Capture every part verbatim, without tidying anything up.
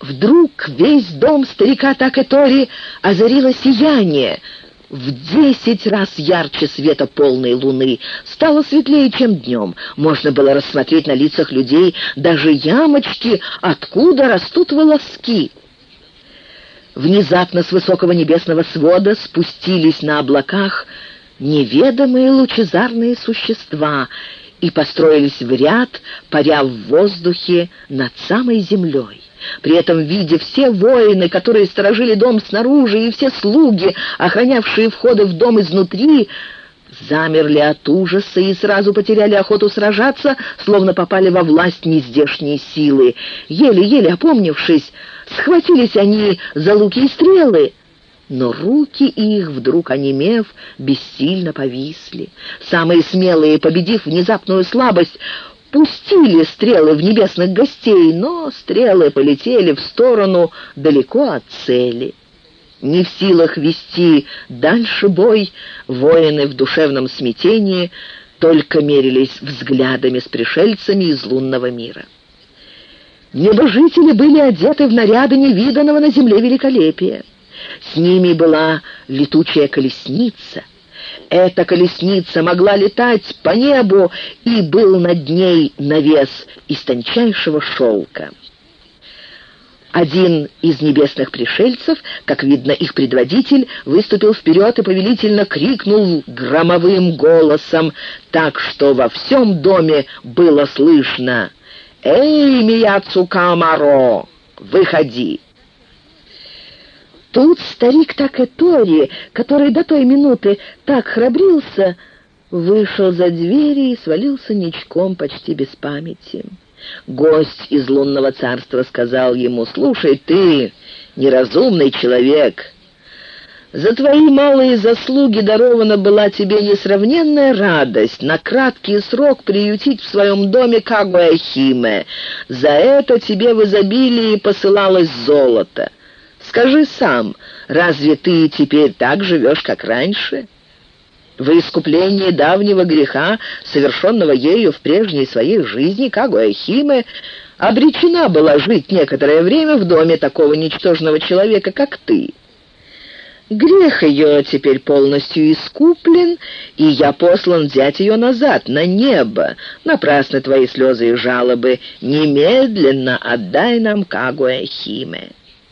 Вдруг весь дом старика Такэтори озарило сияние. В десять раз ярче света полной луны. Стало светлее, чем днем. Можно было рассмотреть на лицах людей даже ямочки, откуда растут волоски. Внезапно с высокого небесного свода спустились на облаках неведомые лучезарные существа и построились в ряд, паря в воздухе над самой землей. При этом, видя все воины, которые сторожили дом снаружи, и все слуги, охранявшие входы в дом изнутри, замерли от ужаса и сразу потеряли охоту сражаться, словно попали во власть нездешней силы. Еле-еле опомнившись, схватились они за луки и стрелы, но руки их, вдруг онемев, бессильно повисли. Самые смелые, победив внезапную слабость, пустили стрелы в небесных гостей, но стрелы полетели в сторону далеко от цели. Не в силах вести дальше бой, воины в душевном смятении только мерились взглядами с пришельцами из лунного мира. Небожители были одеты в наряды невиданного на земле великолепия. С ними была летучая колесница. Эта колесница могла летать по небу, и был над ней навес из тончайшего шелка. Один из небесных пришельцев, как видно, их предводитель, выступил вперед и повелительно крикнул громовым голосом, так что во всем доме было слышно: «Эй, Мияцукамаро, выходи!» Тут старик Такэтори, который до той минуты так храбрился, вышел за двери и свалился ничком почти без памяти. Гость из лунного царства сказал ему: «Слушай ты, неразумный человек, за твои малые заслуги дарована была тебе несравненная радость на краткий срок приютить в своем доме Кагуя-химе. За это тебе в изобилии посылалось золото. Скажи сам, разве ты теперь так живешь, как раньше? В искуплении давнего греха, совершенного ею в прежней своей жизни, Кагуя-химе обречена была жить некоторое время в доме такого ничтожного человека, как ты. Грех ее теперь полностью искуплен, и я послан взять ее назад, на небо. Напрасны твои слезы и жалобы. Немедленно отдай нам Кагуя-химе».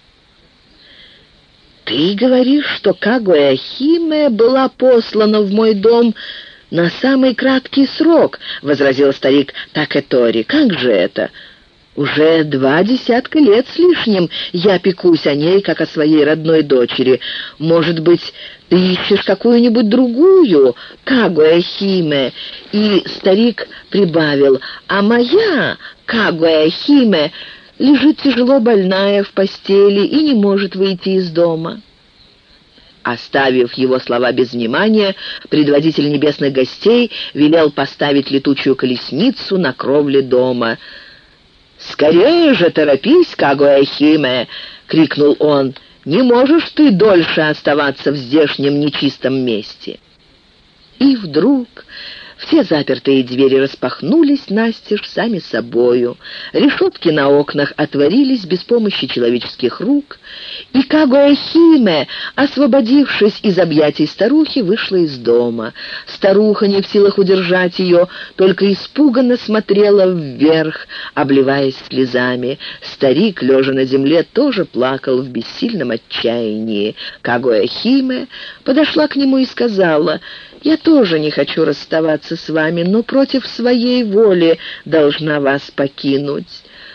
«Ты говоришь, что Кагуя-химе была послана в мой дом на самый краткий срок», — возразил старик Такэтори. «Как же это? Уже два десятка лет с лишним я пекусь о ней, как о своей родной дочери. Может быть, ты ищешь какую-нибудь другую Кагуя-химе?» И старик прибавил: «А моя Кагуя-химе лежит тяжело больная в постели и не может выйти из дома». Оставив его слова без внимания, предводитель небесных гостей велел поставить летучую колесницу на кровле дома. «Скорее же торопись, Кагуя-химе!» — крикнул он. «Не можешь ты дольше оставаться в здешнем нечистом месте». И вдруг все запертые двери распахнулись настежь сами собою, решетки на окнах отворились без помощи человеческих рук, и Кагуя-химе, освободившись из объятий старухи, вышла из дома. Старуха, не в силах удержать ее, только испуганно смотрела вверх, обливаясь слезами. Старик, лежа на земле, тоже плакал в бессильном отчаянии. Кагуя-химе подошла к нему и сказала: «Я тоже не хочу расставаться с вами, но против своей воли должна вас покинуть.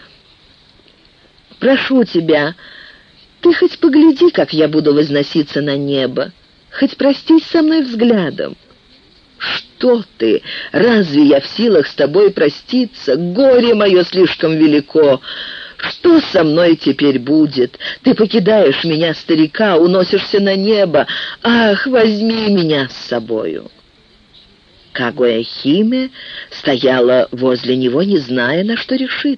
Прошу тебя, ты хоть погляди, как я буду возноситься на небо, хоть простись со мной взглядом». «Что ты? Разве я в силах с тобой проститься? Горе мое слишком велико. Что со мной теперь будет? Ты покидаешь меня, старика, уносишься на небо. Ах, возьми меня с собою!» Кагуя-химе стояла возле него, не зная, на что решиться.